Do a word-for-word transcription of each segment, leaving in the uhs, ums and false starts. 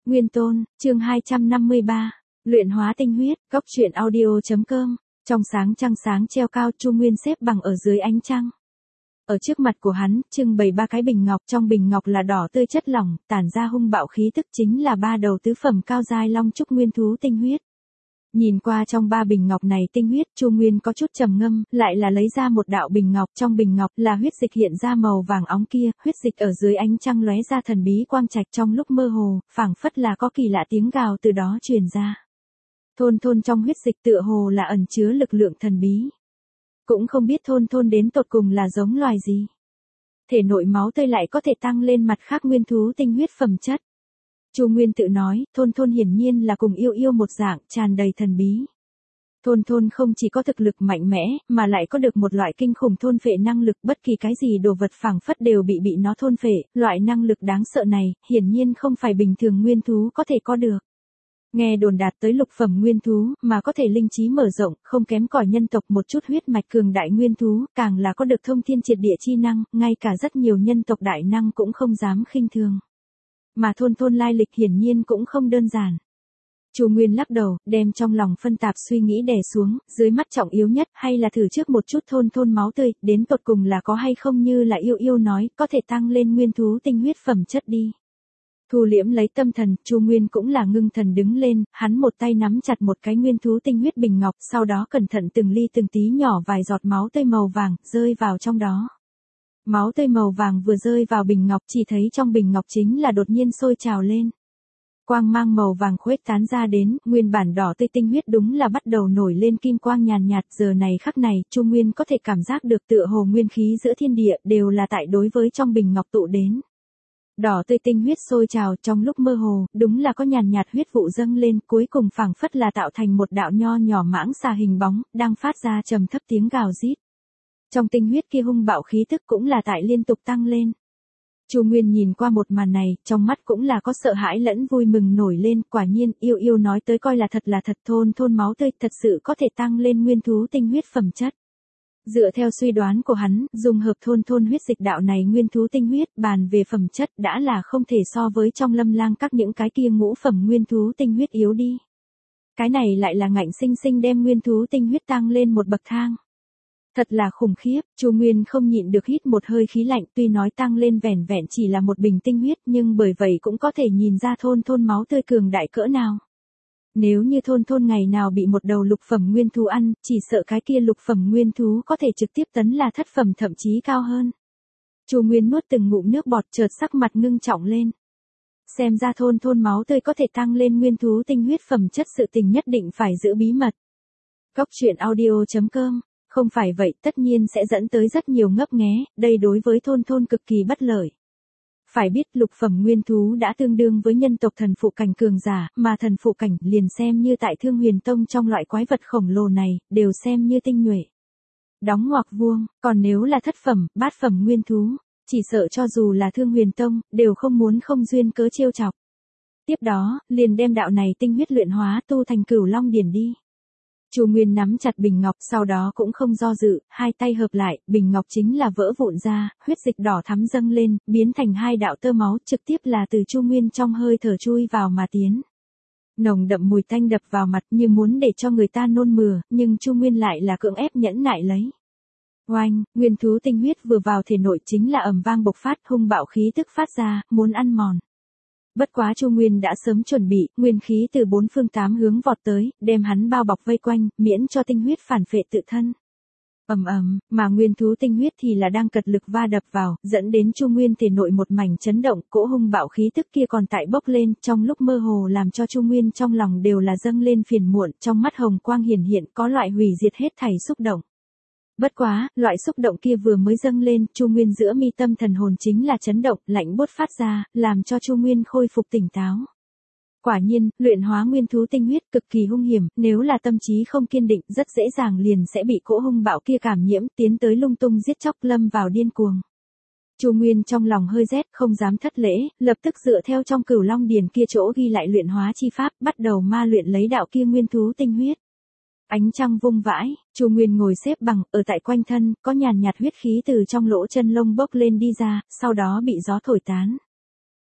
Nguyên Tôn, chương hai trăm năm mươi ba, luyện hóa tinh huyết, góc truyện audio.com, trong sáng trăng sáng treo cao Chu Nguyên xếp bằng ở dưới ánh trăng. Ở trước mặt của hắn, trưng bày ba cái bình ngọc, trong bình ngọc là đỏ tươi chất lỏng, tản ra hung bạo khí tức chính là ba đầu tứ phẩm cao giai long trúc nguyên thú tinh huyết. Nhìn qua trong ba bình ngọc này tinh huyết, Chu Nguyên có chút trầm ngâm, lại là lấy ra một đạo bình ngọc, trong bình ngọc là huyết dịch hiện ra màu vàng óng kia, huyết dịch ở dưới ánh trăng lóe ra thần bí quang trạch trong lúc mơ hồ, phảng phất là có kỳ lạ tiếng gào từ đó truyền ra. Thôn thôn trong huyết dịch tựa hồ là ẩn chứa lực lượng thần bí. Cũng không biết thôn thôn đến tột cùng là giống loài gì. Thể nội máu tươi lại có thể tăng lên mặt khác nguyên thú tinh huyết phẩm chất. Chu Nguyên tự nói, thôn thôn hiển nhiên là cùng yêu yêu một dạng, tràn đầy thần bí. Thôn thôn không chỉ có thực lực mạnh mẽ, mà lại có được một loại kinh khủng thôn phệ năng lực, bất kỳ cái gì đồ vật phảng phất đều bị bị nó thôn phệ, loại năng lực đáng sợ này, hiển nhiên không phải bình thường nguyên thú có thể có được. Nghe đồn đạt tới lục phẩm nguyên thú, mà có thể linh trí mở rộng, không kém cỏi nhân tộc một chút huyết mạch cường đại nguyên thú, càng là có được thông thiên triệt địa chi năng, ngay cả rất nhiều nhân tộc đại năng cũng không dám khinh thường. Mà thôn thôn lai lịch hiển nhiên cũng không đơn giản. Chu Nguyên lắc đầu, đem trong lòng phân tạp suy nghĩ đè xuống, dưới mắt trọng yếu nhất hay là thử trước một chút thôn thôn máu tươi, đến tột cùng là có hay không như là yêu yêu nói, có thể tăng lên nguyên thú tinh huyết phẩm chất đi. Thu liễm lấy tâm thần, Chu Nguyên cũng là ngưng thần đứng lên, hắn một tay nắm chặt một cái nguyên thú tinh huyết bình ngọc, sau đó cẩn thận từng ly từng tí nhỏ vài giọt máu tươi màu vàng, rơi vào trong đó. Máu tươi màu vàng vừa rơi vào bình ngọc, chỉ thấy trong bình ngọc chính là đột nhiên sôi trào lên. Quang mang màu vàng khuếch tán ra đến, nguyên bản đỏ tươi tinh huyết đúng là bắt đầu nổi lên kim quang nhàn nhạt, giờ này khắc này, Chu Nguyên có thể cảm giác được tựa hồ nguyên khí giữa thiên địa đều là tại đối với trong bình ngọc tụ đến. Đỏ tươi tinh huyết sôi trào trong lúc mơ hồ, đúng là có nhàn nhạt huyết vụ dâng lên, cuối cùng phảng phất là tạo thành một đạo nho nhỏ mãng xà hình bóng, đang phát ra trầm thấp tiếng gào rít. Trong tinh huyết kia hung bạo khí tức cũng là tại liên tục tăng lên. Chu Nguyên nhìn qua một màn này, trong mắt cũng là có sợ hãi lẫn vui mừng nổi lên, quả nhiên, yêu yêu nói tới coi là thật là thật, thôn thôn máu tươi thật sự có thể tăng lên nguyên thú tinh huyết phẩm chất. Dựa theo suy đoán của hắn, dùng hợp thôn thôn huyết dịch đạo này nguyên thú tinh huyết, bàn về phẩm chất đã là không thể so với trong lâm lang các những cái kia ngũ phẩm nguyên thú tinh huyết yếu đi. Cái này lại là ngạnh sinh sinh đem nguyên thú tinh huyết tăng lên một bậc thang. Thật là khủng khiếp, Chu Nguyên không nhịn được hít một hơi khí lạnh, tuy nói tăng lên vẻn vẹn chỉ là một bình tinh huyết, nhưng bởi vậy cũng có thể nhìn ra thôn thôn máu tươi cường đại cỡ nào. Nếu như thôn thôn ngày nào bị một đầu lục phẩm nguyên thú ăn, chỉ sợ cái kia lục phẩm nguyên thú có thể trực tiếp tấn là thất phẩm thậm chí cao hơn. Chu Nguyên nuốt từng ngụm nước bọt, chợt sắc mặt ngưng trọng lên. Xem ra thôn thôn máu tươi có thể tăng lên nguyên thú tinh huyết phẩm chất, sự tình nhất định phải giữ bí mật. Góc truyện audio.com, không phải vậy tất nhiên sẽ dẫn tới rất nhiều ngấp nghé, đây đối với thôn thôn cực kỳ bất lợi. Phải biết lục phẩm nguyên thú đã tương đương với nhân tộc thần phụ cảnh cường giả, mà thần phụ cảnh liền xem như tại Thương Huyền Tông trong loại quái vật khổng lồ này, đều xem như tinh nhuệ. Đóng ngoặc vuông, còn nếu là thất phẩm, bát phẩm nguyên thú, chỉ sợ cho dù là Thương Huyền Tông, đều không muốn không duyên cớ trêu chọc. Tiếp đó, liền đem đạo này tinh huyết luyện hóa tu thành Cửu Long Điển đi. Chu Nguyên nắm chặt bình ngọc, sau đó cũng không do dự, hai tay hợp lại, bình ngọc chính là vỡ vụn ra, huyết dịch đỏ thắm dâng lên, biến thành hai đạo tơ máu, trực tiếp là từ Chu Nguyên trong hơi thở chui vào mà tiến. Nồng đậm mùi tanh đập vào mặt như muốn để cho người ta nôn mửa, nhưng Chu Nguyên lại là cưỡng ép nhẫn nại lấy. Oanh, nguyên thú tinh huyết vừa vào thể nội chính là ầm vang bộc phát, hung bạo khí tức phát ra, muốn ăn mòn. Bất quá Chu Nguyên đã sớm chuẩn bị, nguyên khí từ bốn phương tám hướng vọt tới, đem hắn bao bọc vây quanh, miễn cho tinh huyết phản phệ tự thân. Ầm ầm, mà nguyên thú tinh huyết thì là đang cật lực va đập vào, dẫn đến Chu Nguyên thể nội một mảnh chấn động, cỗ hung bạo khí tức kia còn tại bốc lên, trong lúc mơ hồ làm cho Chu Nguyên trong lòng đều là dâng lên phiền muộn, trong mắt hồng quang hiển hiện có loại hủy diệt hết thảy xúc động. Bất quá, loại xúc động kia vừa mới dâng lên, Chu Nguyên giữa mi tâm thần hồn chính là chấn động, lạnh buốt phát ra, làm cho Chu Nguyên khôi phục tỉnh táo. Quả nhiên, luyện hóa nguyên thú tinh huyết cực kỳ hung hiểm, nếu là tâm trí không kiên định, rất dễ dàng liền sẽ bị cỗ hung bạo kia cảm nhiễm, tiến tới lung tung giết chóc, lâm vào điên cuồng. Chu Nguyên trong lòng hơi rét, không dám thất lễ, lập tức dựa theo trong Cửu Long Điển kia chỗ ghi lại luyện hóa chi pháp, bắt đầu ma luyện lấy đạo kia nguyên thú tinh huyết. Ánh trăng vung vãi, Chu Nguyên ngồi xếp bằng, ở tại quanh thân, có nhàn nhạt huyết khí từ trong lỗ chân lông bốc lên đi ra, sau đó bị gió thổi tán.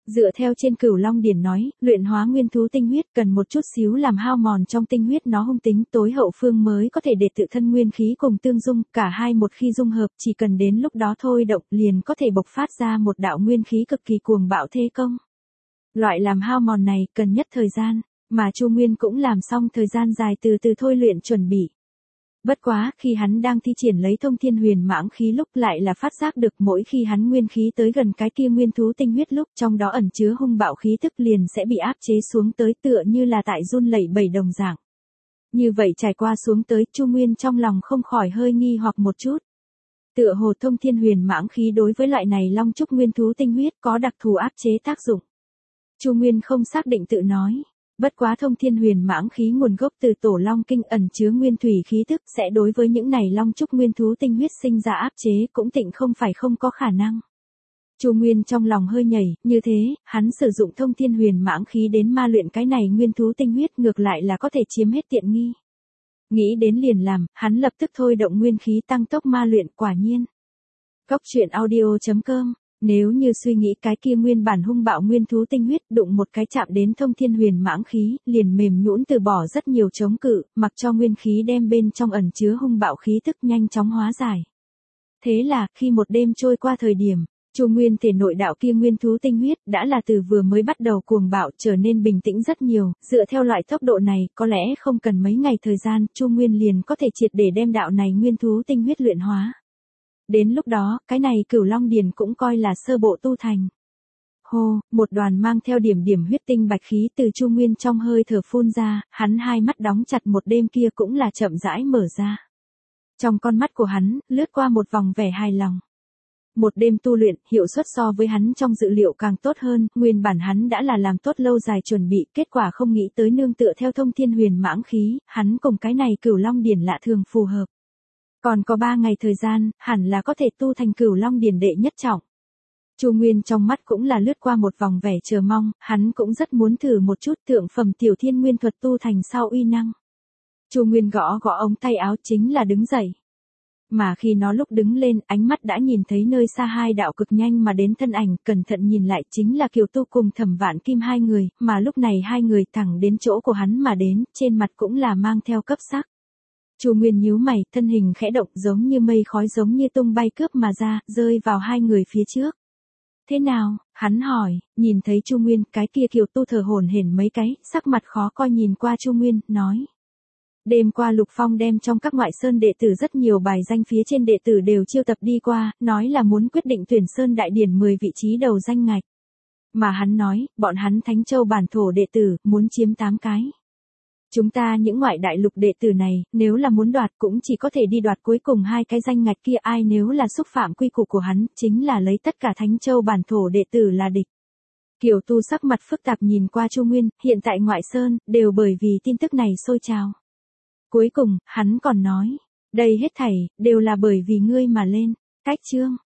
Dựa theo trên Cửu Long Điển nói, luyện hóa nguyên thú tinh huyết cần một chút xíu làm hao mòn trong tinh huyết nó hung tính tối hậu phương mới có thể để tự thân nguyên khí cùng tương dung, cả hai một khi dung hợp chỉ cần đến lúc đó thôi động liền có thể bộc phát ra một đạo nguyên khí cực kỳ cuồng bạo thế công. Loại làm hao mòn này cần nhất thời gian, mà Chu Nguyên cũng làm xong thời gian dài từ từ thôi luyện chuẩn bị. Bất quá, khi hắn đang thi triển lấy thông thiên huyền mãng khí lúc lại là phát giác được mỗi khi hắn nguyên khí tới gần cái kia nguyên thú tinh huyết lúc trong đó ẩn chứa hung bạo khí tức liền sẽ bị áp chế xuống tới tựa như là tại run lẩy bẩy đồng dạng. Như vậy trải qua xuống tới, Chu Nguyên trong lòng không khỏi hơi nghi hoặc một chút. Tựa hồ thông thiên huyền mãng khí đối với loại này long trúc nguyên thú tinh huyết có đặc thù áp chế tác dụng. Chu Nguyên không xác định tự nói. Bất quá thông thiên huyền mãng khí nguồn gốc từ tổ long kinh ẩn chứa nguyên thủy khí tức sẽ đối với những này long trúc nguyên thú tinh huyết sinh ra áp chế cũng tịnh không phải không có khả năng. Chu Nguyên trong lòng hơi nhảy, như thế, hắn sử dụng thông thiên huyền mãng khí đến ma luyện cái này nguyên thú tinh huyết ngược lại là có thể chiếm hết tiện nghi. Nghĩ đến liền làm, hắn lập tức thôi động nguyên khí tăng tốc ma luyện quả nhiên. Cốc truyện audio chấm com Nếu như suy nghĩ cái kia nguyên bản hung bạo nguyên thú tinh huyết đụng một cái chạm đến thông thiên huyền mãng khí, liền mềm nhũn từ bỏ rất nhiều chống cự, mặc cho nguyên khí đem bên trong ẩn chứa hung bạo khí tức nhanh chóng hóa giải. Thế là, khi một đêm trôi qua thời điểm, Chu Nguyên thể nội đạo kia nguyên thú tinh huyết đã là từ vừa mới bắt đầu cuồng bạo trở nên bình tĩnh rất nhiều, dựa theo loại tốc độ này, có lẽ không cần mấy ngày thời gian, Chu Nguyên liền có thể triệt để đem đạo này nguyên thú tinh huyết luyện hóa. Đến lúc đó, cái này Cửu Long Điển cũng coi là sơ bộ tu thành. Hô, một đoàn mang theo điểm điểm huyết tinh bạch khí từ Chu Nguyên trong hơi thở phun ra, hắn hai mắt đóng chặt một đêm kia cũng là chậm rãi mở ra. Trong con mắt của hắn, lướt qua một vòng vẻ hài lòng. Một đêm tu luyện, hiệu suất so với hắn trong dự liệu càng tốt hơn, nguyên bản hắn đã là làm tốt lâu dài chuẩn bị, kết quả không nghĩ tới nương tựa theo thông thiên huyền mãng khí, hắn cùng cái này Cửu Long Điển lạ thường phù hợp. Còn có ba ngày thời gian, hẳn là có thể tu thành Cửu Long Điển đệ nhất trọng. Chu Nguyên trong mắt cũng là lướt qua một vòng vẻ chờ mong, hắn cũng rất muốn thử một chút thượng phẩm tiểu thiên nguyên thuật tu thành sau uy năng. Chu Nguyên gõ gõ ống tay áo chính là đứng dậy. Mà khi nó lúc đứng lên, ánh mắt đã nhìn thấy nơi xa hai đạo cực nhanh mà đến thân ảnh, cẩn thận nhìn lại chính là Kiều Tu cùng Thẩm Vạn Kim hai người, mà lúc này hai người thẳng đến chỗ của hắn mà đến, trên mặt cũng là mang theo cấp sắc. Chu Nguyên nhíu mày, thân hình khẽ động giống như mây khói giống như tung bay cướp mà ra, rơi vào hai người phía trước. Thế nào? Hắn hỏi, nhìn thấy Chu Nguyên, cái kia Kiều Tu thở hổn hển mấy cái, sắc mặt khó coi nhìn qua Chu Nguyên, nói. Đêm qua Lục Phong đem trong các ngoại sơn đệ tử rất nhiều bài danh phía trên đệ tử đều chiêu tập đi qua, nói là muốn quyết định tuyển sơn đại điển mười vị trí đầu danh ngạch. Mà hắn nói, bọn hắn Thánh Châu bản thổ đệ tử, muốn chiếm tám cái. Chúng ta những ngoại đại lục đệ tử này, nếu là muốn đoạt cũng chỉ có thể đi đoạt cuối cùng hai cái danh ngạch kia, ai nếu là xúc phạm quy củ của hắn, chính là lấy tất cả Thánh Châu bản thổ đệ tử là địch. Kiều Tu sắc mặt phức tạp nhìn qua Chu Nguyên, hiện tại ngoại sơn, đều bởi vì tin tức này sôi trào. Cuối cùng, hắn còn nói, đây hết thảy, đều là bởi vì ngươi mà lên. Cách chương.